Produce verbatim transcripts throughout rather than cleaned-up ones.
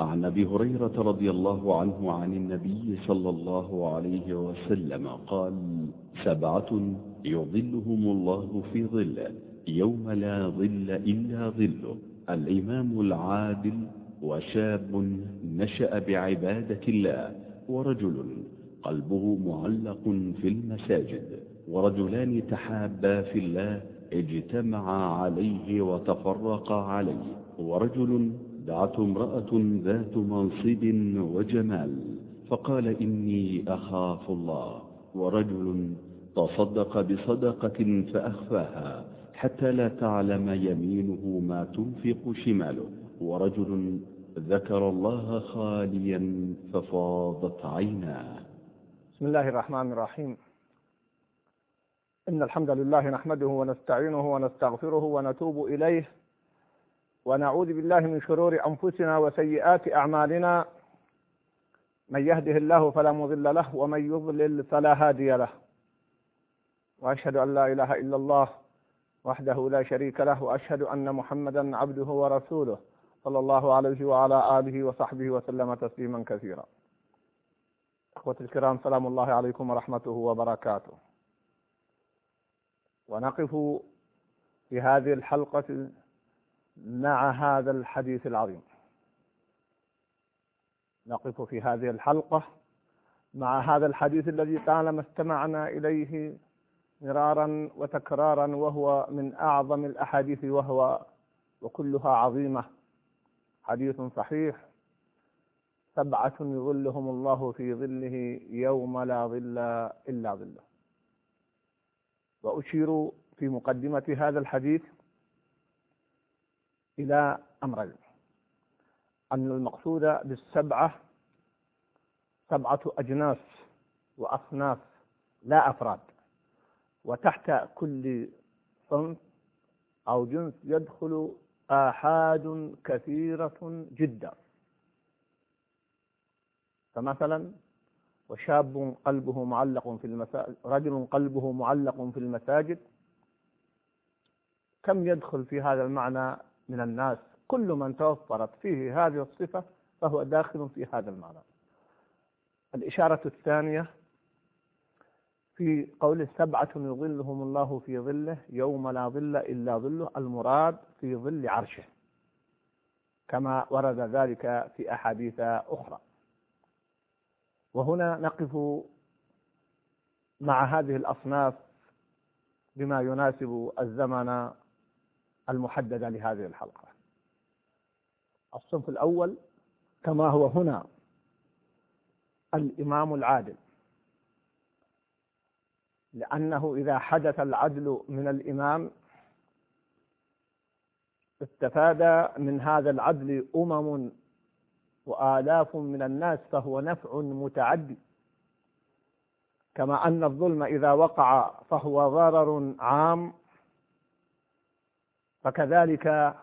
عن أبي هريرة رضي الله عنه عن النبي صلى الله عليه وسلم قال: سبعة يظلهم الله في ظله يوم لا ظل إلا ظله: الإمام العادل، وشاب نشأ بعبادة الله، ورجل قلبه معلق في المساجد، ورجلان تحابا في الله اجتمعا عليه وتفرقا عليه، ورجل دعته امرأة ذات منصب وجمال فقال: إني أخاف الله، ورجل تصدق بصدقة فأخفاها حتى لا تعلم يمينه ما تنفق شماله، ورجل ذكر الله خاليا ففاضت عيناه. بسم الله الرحمن الرحيم. إن الحمد لله نحمده ونستعينه ونستغفره ونتوب إليه، ونعوذ بالله من شرور أنفسنا وسيئات أعمالنا. من يهده الله فلا مضل له، ومن يضلل فلا هادي له. وأشهد أن لا إله إلا الله وحده لا شريك له، وأشهد أن محمدا عبده ورسوله صلى الله عليه وعلى آله وصحبه وسلم تسليما كثيرا. أخوة الكرام، سلام الله عليكم ورحمته وبركاته. ونقف في هذه الحلقة مع هذا الحديث العظيم. نقف في هذه الحلقة مع هذا الحديث الذي طالما استمعنا إليه مرارا وتكرارا، وهو من أعظم الأحاديث وهو وكلها عظيمة. حديث صحيح: سبعة يظلهم الله في ظله يوم لا ظل إلا ظله. وأشير في مقدمة هذا الحديث إلى أمرين: أن المقصود بالسبعة سبعة أجناس وأصناف لا أفراد، وتحت كل صنف أو جنس يدخل آحاد كثيرة جدا. فمثلا: وشاب قلبه معلق في المساجد، رجل قلبه معلق في المساجد، كم يدخل في هذا المعنى من الناس؟ كل من توفرت فيه هذه الصفة فهو داخل في هذا المعنى. الإشارة الثانية في قول سبعة يظلهم الله في ظله يوم لا ظل إلا ظله، المراد في ظل عرشه، كما ورد ذلك في أحاديث أخرى. وهنا نقف مع هذه الأصناف بما يناسب الزمن المحدد لهذه الحلقة. الصنف الأول كما هو هنا الإمام العادل، لأنه إذا حدث العدل من الإمام استفاد من هذا العدل أمم وآلاف من الناس، فهو نفع متعدي. كما أن الظلم إذا وقع فهو ضرر عام، فكذلك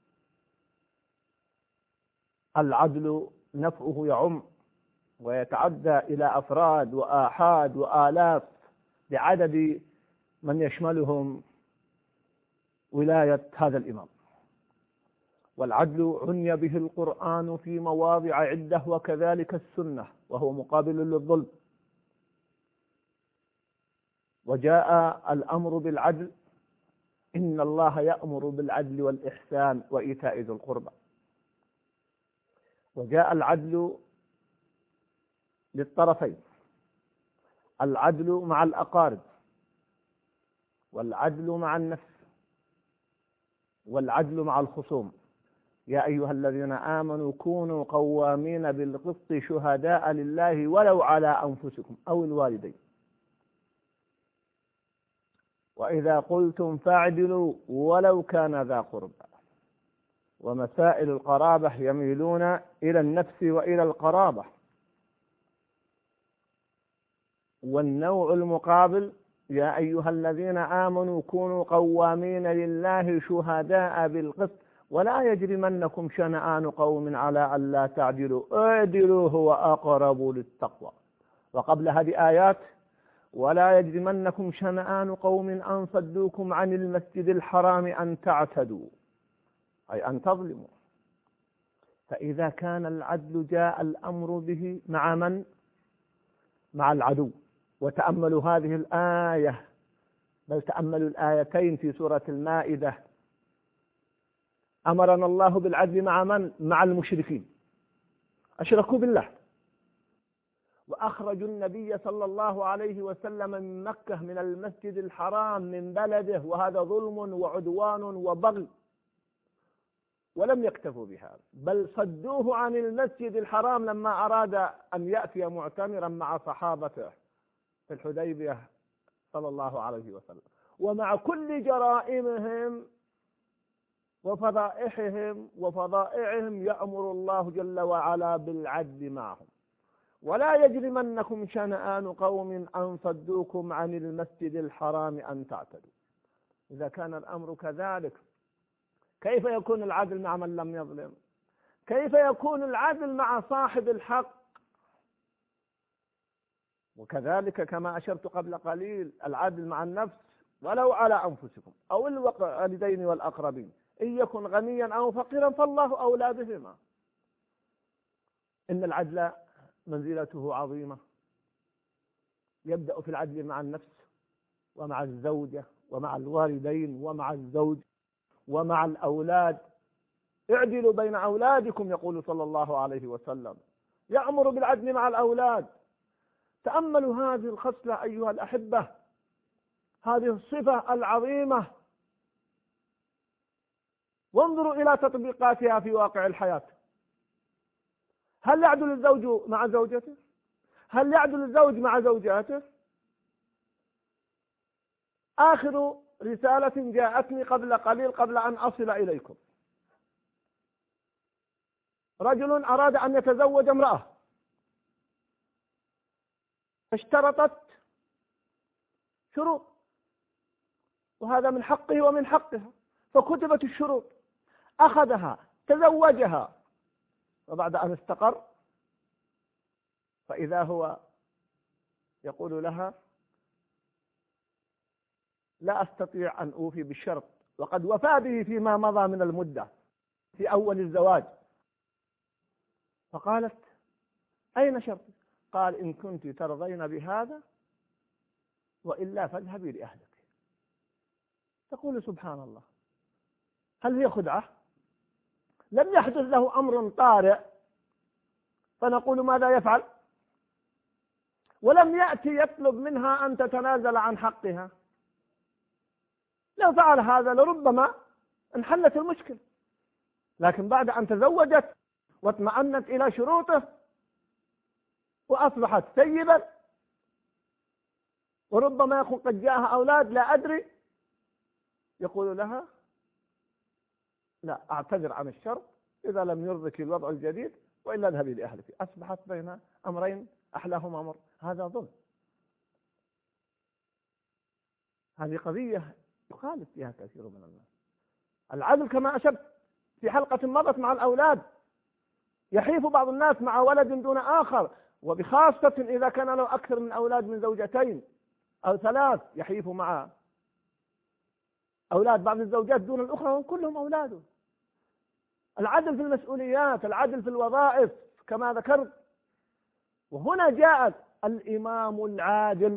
العدل نفعه يعم ويتعدى إلى أفراد وآحاد وآلاف بعدد من يشملهم ولاية هذا الإمام. والعدل عني به القرآن في مواضع عدة، وكذلك السنة، وهو مقابل للظلم. وجاء الأمر بالعدل: إن الله يأمر بالعدل والإحسان وإيتاء ذي القربى. وجاء العدل للطرفين: العدل مع الأقارب، والعدل مع النفس، والعدل مع الخصوم. يا أيها الذين آمنوا كونوا قوامين بالقسط شهداء لله ولو على أنفسكم أو الوالدين، وإذا قلتم فاعدلوا ولو كان ذا قربى. ومسائل القرابة يميلون إلى النفس وإلى القرابة. والنوع المقابل: يا أيها الذين آمنوا كونوا قوامين لله شهداء بالقسط ولا يجرمنكم شنآن قوم على ألا تعدلوا اعدلوا هو أقرب للتقوى. وقبل هذه آيات: ولا يجرمنكم شنآن قوم أن صدوكم عن المسجد الحرام أن تعتدوا، أي أن تظلموا. فإذا كان العدل جاء الأمر به مع من؟ مع العدو. وتأملوا هذه الآية، بل تأملوا الآيتين في سورة المائدة. أمرنا الله بالعدل مع من؟ مع المشركين، أشركوا بالله، وأخرجوا النبي صلى الله عليه وسلم من مكة من المسجد الحرام من بلده، وهذا ظلم وعدوان وبغي. ولم يكتفوا بهذا، بل صدوه عن المسجد الحرام لما أراد أن يأتي معتمرا مع صحابته في الحديبية صلى الله عليه وسلم. ومع كل جرائمهم وفضائحهم وفضائعهم يأمر الله جل وعلا بالعدل معهم. ولا يجرمنكم شنآن قوم أن صدوكم عن المسجد الحرام أن تعتدوا. إذا كان الأمر كذلك، كيف يكون العدل مع من لم يظلم؟ كيف يكون العدل مع صاحب الحق؟ وكذلك كما أشرت قبل قليل العدل مع النفس ولو على أنفسكم أو الوالدين والأقربين، إن يكن غنيا أو فقيرا فالله أولى بهما. إن العدل منزلته عظيمة، يبدأ في العدل مع النفس ومع الزوجة ومع الوالدين ومع الزوج ومع الأولاد. اعدلوا بين أولادكم يقول صلى الله عليه وسلم، يأمر بالعدل مع الأولاد. تأملوا هذه الخصلة أيها الأحبة، هذه الصفة العظيمة، وانظروا إلى تطبيقاتها في واقع الحياة. هل يعدل الزوج مع زوجته؟ هل يعدل الزوج مع زوجاته؟ آخر رسالة جاءتني قبل قليل قبل أن أصل إليكم، رجل أراد أن يتزوج امرأة فاشترطت شروط، وهذا من حقه ومن حقها، فكتبت الشروط، أخذها تزوجها، وبعد أن استقر فإذا هو يقول لها لا أستطيع أن أوفي بالشرط، وقد وفى به فيما مضى من المدة في أول الزواج. فقالت أين شرطي؟ قال إن كنت ترضين بهذا وإلا فاذهبي لأهلك. تقول سبحان الله، هل هي خدعة؟ لم يحدث له أمر طارئ فنقول ماذا يفعل؟ ولم يأتي يطلب منها أن تتنازل عن حقها. لو فعل هذا لربما انحلت المشكلة، لكن بعد أن تزوجت واطمأنت إلى شروطه وأصبحت سيبا، وربما يكون قد جاءها أولاد لا أدري، يقول لها لا أعتذر عن الشرط إذا لم يرضك الوضع الجديد وإلا اذهبي لأهلك. أصبحت بين أمرين أحلاهما أمر. هذا ظلم. هذه قضية يخالف فيها كثير من الناس. العدل كما أشرت في حلقة مضت مع الأولاد، يحيف بعض الناس مع ولد دون آخر، وبخاصة إذا كان له أكثر من أولاد من زوجتين أو ثلاث، يحيف مع أولاد بعض الزوجات دون الأخرى وهم كلهم أولاده. العدل في المسؤوليات، العدل في الوظائف كما ذكرت. وهنا جاءت الإمام العادل،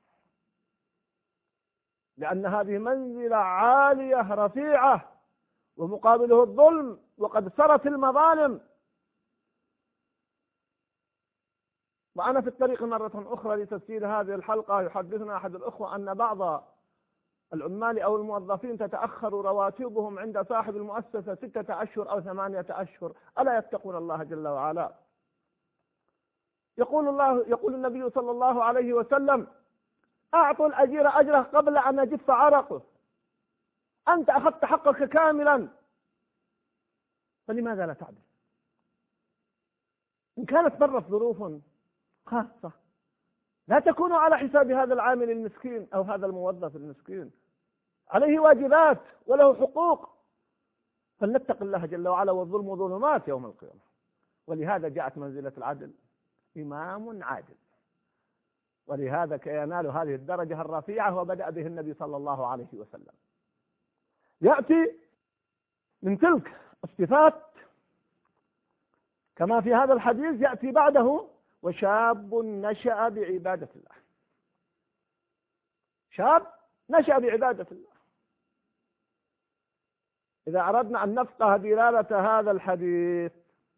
لأن هذه منزلة عالية رفيعة، ومقابله الظلم، وقد سرت المظالم. وأنا في الطريق مرة أخرى لتسجيل هذه الحلقة يحدثنا أحد الأخوة أن بعض العمال أو الموظفين تتأخر رواتبهم عند صاحب المؤسسة ستة أشهر أو ثمانية أشهر، ألا يتقون الله جل وعلا؟ يقول الله يقول النبي صلى الله عليه وسلم أعطوا الأجير أجره قبل أن يجف عرقه. أنت أخذت حقك كاملا، فلماذا لا تعدل؟ إن كانت مرت ظروف خاصة لا تكون على حساب هذا العامل المسكين أو هذا الموظف المسكين، عليه واجبات وله حقوق، فلنتق الله جل وعلا، والظلم ظلمات يوم القيامة. ولهذا جاءت منزلة العدل، إمام عادل، ولهذا ينال هذه الدرجة الرفيعة وبدأ به النبي صلى الله عليه وسلم. يأتي من تلك الصفات كما في هذا الحديث يأتي بعده وشاب نشأ بعبادة الله. شاب نشأ بعبادة الله. إذا أردنا أن نفقه دلالة هذا الحديث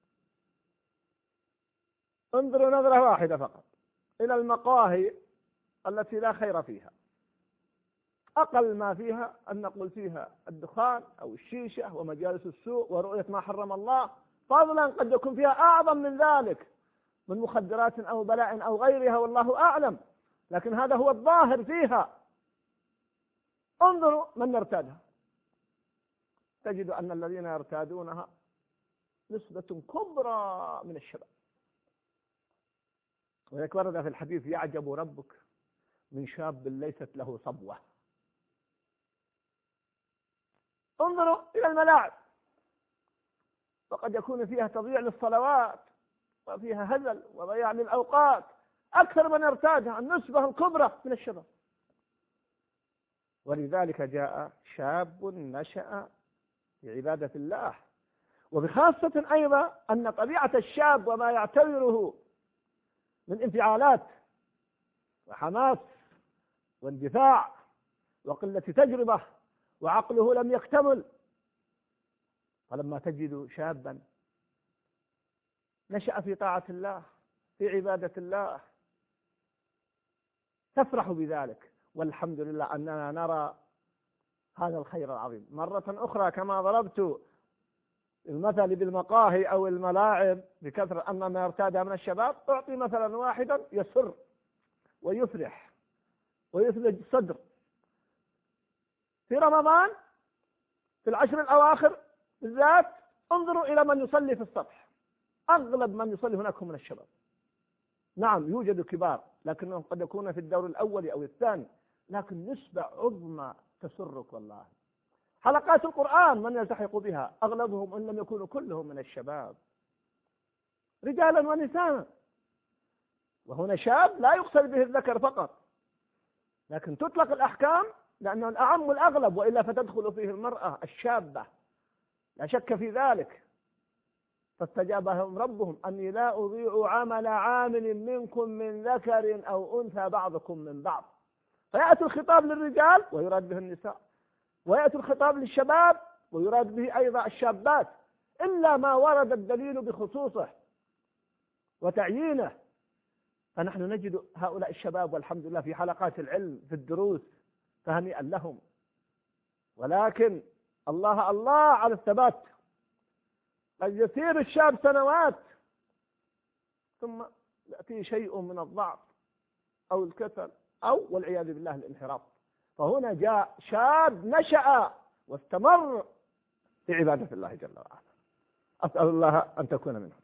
انظروا نظرة واحدة فقط إلى المقاهي التي لا خير فيها، أقل ما فيها أن نقول فيها الدخان أو الشيشة ومجالس السوء ورؤية ما حرم الله، فضلا قد يكون فيها أعظم من ذلك من مخدرات أو بلاء أو غيرها والله أعلم، لكن هذا هو الظاهر فيها. انظروا من يرتادها، تجد أن الذين يرتادونها نسبة كبرى من الشباب. ولذلك ورد في الحديث يعجب ربك من شاب ليست له صبوة. انظروا إلى الملاعب، وقد يكون فيها تضييع للصلوات وفيها هزل وضياع للأوقات، أكثر من يرتادها النسبة الكبرى من الشباب. ولذلك جاء شاب نشأ بعبادة الله. وبخاصة أيضا أن طبيعة الشاب وما يعتبره من انفعالات وحماس واندفاع وقلة تجربة وعقله لم يكتمل، فلما تجد شابا نشأ في طاعة الله في عبادة الله تفرح بذلك. والحمد لله أننا نرى هذا الخير العظيم. مرة أخرى كما ضربت المثل بالمقاهي أو الملاعب بكثرة أن ما يرتادها من الشباب، أعطي مثلا واحدا يسر ويفرح ويثلج الصدر في رمضان في العشر الأواخر بالذات. انظروا إلى من يصلي في السطح، أغلب من يصلي هناك من الشباب. نعم يوجد كبار لكنهم قد يكونون في الدور الأول أو الثاني، لكن نسبة عظمى تسرك والله. حلقات القرآن من يلتحق بها أغلبهم إن لم يكونوا كلهم من الشباب، رجالا ونساء. وهنا شاب لا يقصد به الذكر فقط، لكن تطلق الأحكام لأنه الأعم الأغلب، وإلا فتدخل فيه المرأة الشابة لا شك في ذلك. فاستجاب لهم ربهم أني لا أضيع عمل عامل منكم من ذكر أو أنثى بعضكم من بعض. فيأتي الخطاب للرجال ويراد به النساء، ويأتي الخطاب للشباب ويراد به أيضا الشابات، إلا ما ورد الدليل بخصوصه وتعيينه. فنحن نجد هؤلاء الشباب والحمد لله في حلقات العلم في الدروس، فهنيئا لهم. ولكن الله الله على الثبات. قد يسير الشاب سنوات ثم يأتي شيء من الضعف أو الكسل أو والعياذ بالله الانحراف. فهنا جاء شاب نشأ واستمر في عبادة الله جل وعلا. أسأل الله أن تكون منهم.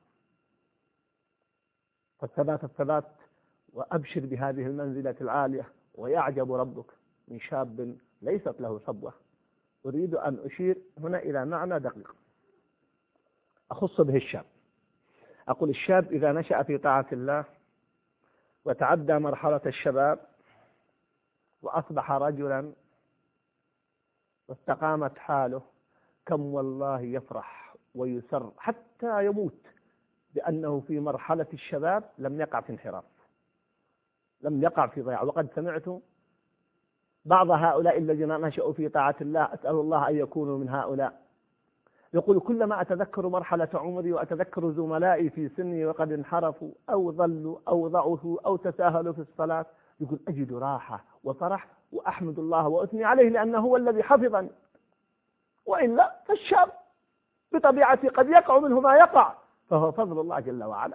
فالثبات الثبات، وأبشر بهذه المنزلة العالية. ويعجب ربك من شاب ليست له صبوة. أريد أن أشير هنا إلى معنى دقيق أخص به الشاب. أقول الشاب إذا نشأ في طاعة الله وتعدى مرحلة الشباب وأصبح رجلا واستقامت حاله، كم والله يفرح ويسر حتى يموت بأنه في مرحلة الشباب لم يقع في انحراف، لم يقع في ضياع. وقد سمعت بعض هؤلاء الذين نشأوا في طاعة الله، أسأل الله أن يكونوا من هؤلاء، يقول كلما أتذكر مرحلة عمري وأتذكر زملائي في سني وقد انحرفوا أو ضلوا أو ضعفوا أو تساهلوا في الصلاة، يقول أجد راحة وفرح وأحمد الله وأثني عليه لأنه هو الذي حفظني. وإلا فالشاب بطبيعته قد يقع منه ما يقع، فهو فضل الله جل وعلا.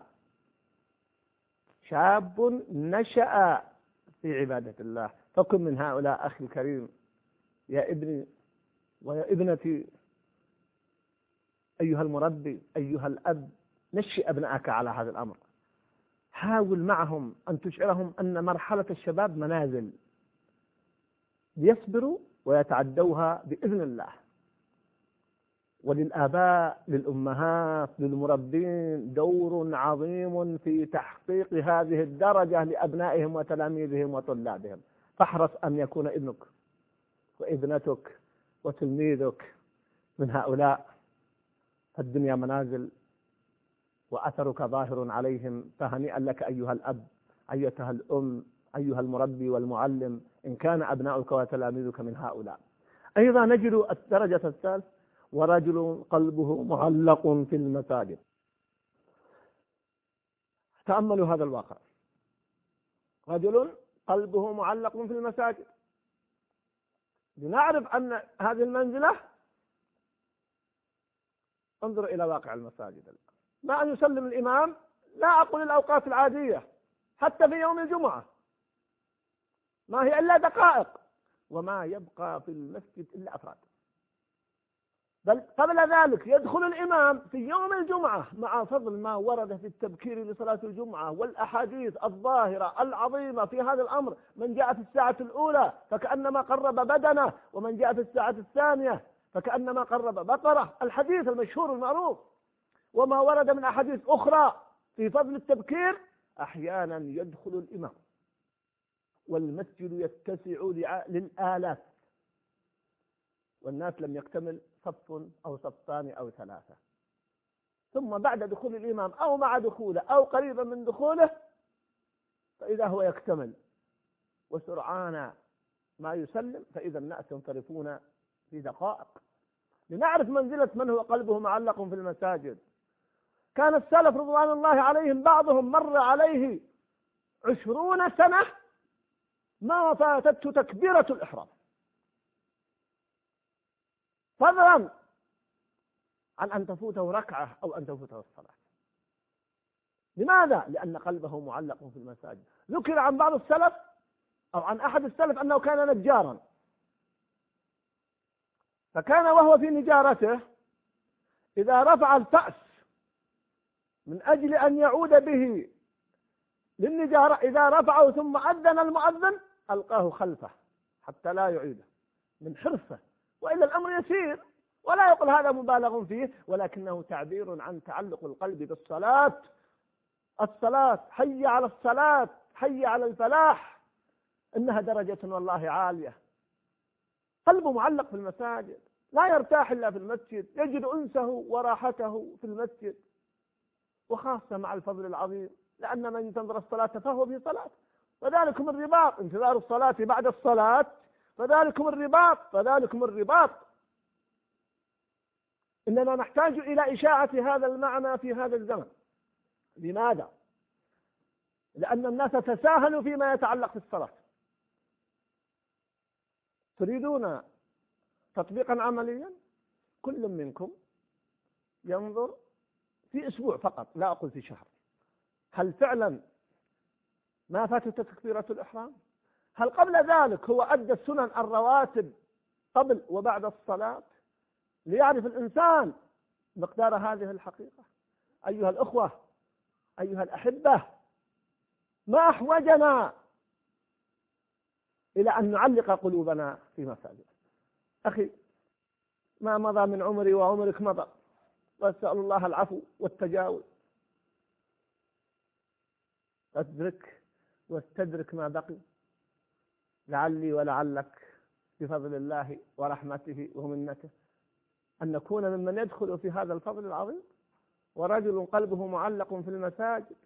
شاب نشأ في عبادة الله. فكن من هؤلاء أخي الكريم يا ابني ويا ابنتي، أيها المربي أيها الأب، نشئ أبنائك على هذا الأمر. حاول معهم أن تشعرهم أن مرحلة الشباب منازل ليصبروا ويتعدوها بإذن الله. وللآباء للأمهات للمربين دور عظيم في تحقيق هذه الدرجة لأبنائهم وتلاميذهم وطلابهم. فاحرص أن يكون ابنك وابنتك وتلميذك من هؤلاء. فالدنيا منازل وأثرك ظاهر عليهم، فهنيئا لك أيها الأب، أيتها الأم، أيها المربي والمعلم، إن كان أبناؤك وتلاميذك من هؤلاء. أيضا نجد الدرجة الثالثة: ورجل قلبه معلق في المساجد. تأملوا هذا الواقع: رجل قلبه معلق في المساجد. لنعرف أن هذه المنزلة، انظر إلى واقع المساجد. ما أن يسلم الإمام، لا أقول الأوقات العادية، حتى في يوم الجمعة ما هي إلا دقائق، وما يبقى في المسجد إلا أفراد. بل قبل ذلك يدخل الإمام في يوم الجمعة، مع فضل ما ورد في التبكير لصلاة الجمعة والأحاديث الظاهرة العظيمة في هذا الأمر. من جاء في الساعة الأولى فكأنما قرب بدنه، ومن جاء في الساعة الثانية فكأنما قرب بقرة، الحديث المشهور المعروف. وما ورد من أحاديث أخرى في فضل التبكير. أحيانا يدخل الإمام والمسجد يتسع للآلاف، والناس لم يكتمل صف أو صفان أو ثلاثة، ثم بعد دخول الإمام أو مع دخوله أو قريبا من دخوله فإذا هو يكتمل، وسرعان ما يسلم فإذا الناس ينصرفون في دقائق. لنعرف منزلة من هو قلبه معلق في المساجد. كان السلف رضوان الله عليهم بعضهم مر عليه عشرون سنة ما فاتته تكبيرة الإحرام، فضلا عن أن تفوته ركعة أو أن تفوته الصلاة. لماذا؟ لأن قلبه معلق في المساجد. ذكر عن بعض السلف أو عن أحد السلف أنه كان نجارا، فكان وهو في نجارته إذا رفع الفأس من أجل أن يعود به للنجارة، إذا رفعه ثم أذن المؤذن ألقاه خلفه حتى لا يعيده من حرصه، وإلا الأمر يسير ولا يقول هذا مبالغ فيه، ولكنه تعبير عن تعلق القلب بالصلاة. الصلاة، حي على الصلاة، حي على الفلاح، إنها درجة والله عالية. قلبه معلق في المساجد، لا يرتاح إلا في المسجد، يجد أنسه وراحته في المسجد، وخاصة مع الفضل العظيم، لأن من ينتظر الصلاة فهو في صلاة، فذلكم الرباط، انتظار الصلاة بعد الصلاة فذلكم الرباط، فذلكم الرباط. إننا نحتاج إلى إشاعة هذا المعنى في هذا الزمن. لماذا؟ لأن الناس تساهلوا فيما يتعلق في الصلاة. تريدون تطبيقا عمليا؟ كل منكم ينظر في أسبوع فقط، لا أقول في شهر، هل فعلا ما فاتت تكبيرة الإحرام؟ هل قبل ذلك هو أدى السنن الرواتب قبل وبعد الصلاة؟ ليعرف الإنسان مقدار هذه الحقيقة. أيها الأخوة، أيها الأحبة، ما أحوجنا إلى أن نعلق قلوبنا في مساجد. أخي، ما مضى من عمري وعمرك مضى، وأسأل الله العفو والتجاوز. أدرك واستدرك ما بقي، لعلي ولعلك بفضل الله ورحمته ومنته أن نكون ممن يدخل في هذا الفضل العظيم. ورجل قلبه معلق في المساجد،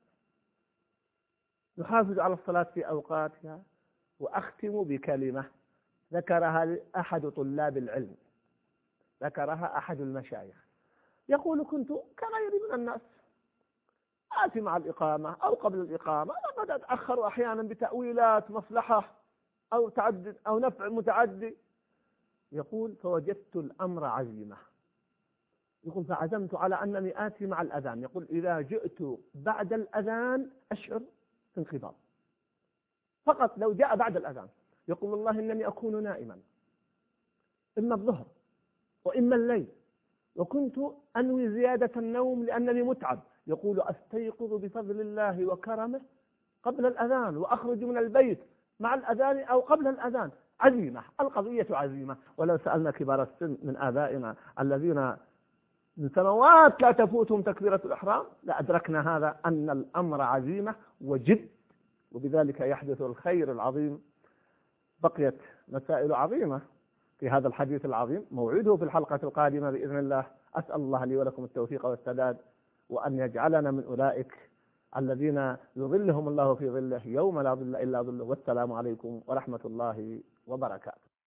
نحافظ على الصلاة في أوقاتها. وأختم بكلمة ذكرها أحد طلاب العلم، ذكرها أحد المشايخ، يقول: كنت كغيري من الناس آتي مع الإقامة أو قبل الإقامة، لقد أتأخر أحيانا بتأويلات مصلحة أو تعدد أو نفع متعدي. يقول: فوجدت الأمر عزيمة. يقول: فعزمت على أنني آتي مع الأذان. يقول: إذا جئت بعد الأذان أشعر انقباض، فقط لو جاء بعد الأذان. يقول: والله إنني أكون نائما إما الظهر وإما الليل، وكنت أنوي زيادة النوم لأنني متعب. يقول: أستيقظ بفضل الله وكرمه قبل الأذان، وأخرج من البيت مع الأذان أو قبل الأذان. عزيمة، القضية عزيمة. ولو سألنا كبار السن من آبائنا الذين من سنوات لا تفوتهم تكبيرة الإحرام لأدركنا هذا، أن الأمر عزيمة وجد، وبذلك يحدث الخير العظيم. بقيت مسائل عظيمة في هذا الحديث العظيم، موعده في الحلقة القادمة بإذن الله. أسأل الله لي ولكم التوفيق والسداد، وأن يجعلنا من أولئك الذين يظلهم الله في ظله يوم لا ظل إلا ظله. والسلام عليكم ورحمة الله وبركاته.